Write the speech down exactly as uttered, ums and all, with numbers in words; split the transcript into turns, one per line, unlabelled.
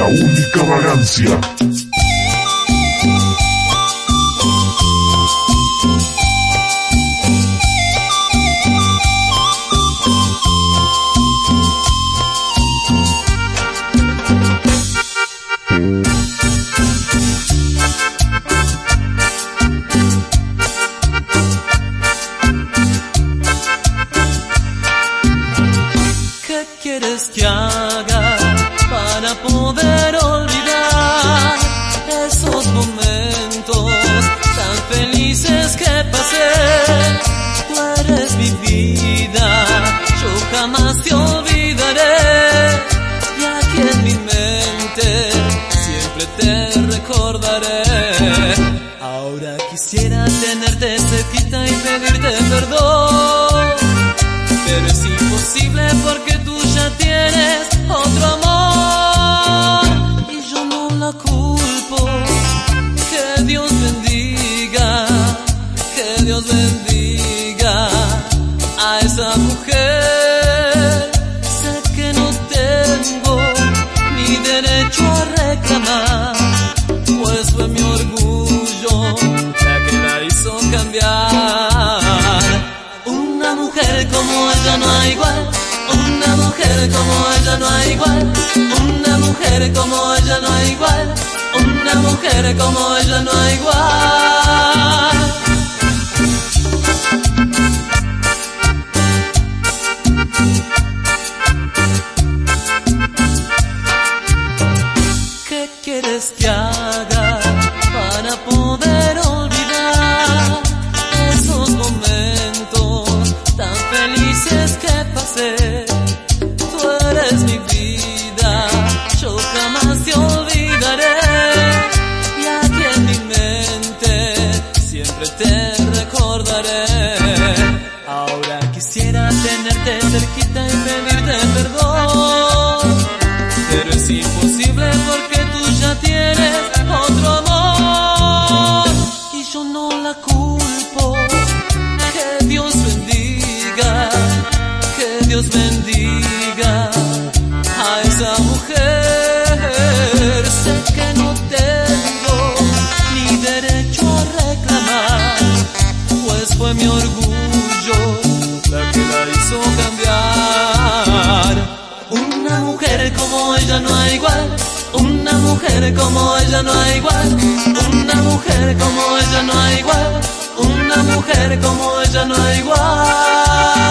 única vagancia.
¿Qué quieres que haga para poder olvidar esos momentos tan felices que pasé? Tú eres mi vida, yo jamás te olvidaré, y aquí en mi mente siempre te recordaré. Ahora quisiera tenerte cerquita y pedirte perdón, pero es imposible porque tú ya tienes otro amor y yo no la culpo. Que Dios bendiga, que Dios bendiga a esa mujer. Sé que no tengo ni derecho a reclamar, pues fue mi orgullo la que la hizo cambiar. Una mujer como ella no hay igual, una mujer como ella no hay igual, una mujer como ella no hay igual, una mujer como ella no hay igual. ¿Qué quieres que haga para poder olvidar esos momentos tan felices que pasé? Tú eres mi vida, yo jamás te olvidaré, y aquí en mi mente siempre te recordaré. Ahora quisiera tenerte cerquita y pedirte perdón, pero es imposible porque tú ya tienes otro amor y yo no la culpo. Que Dios bendiga, que Dios bendiga a esa mujer. Sé que no tengo ni derecho a reclamar, pues fue mi orgullo la que la hizo cambiar. Una mujer como ella no hay igual, una mujer como ella no hay igual, una mujer como ella no hay igual, una mujer como ella no hay igual.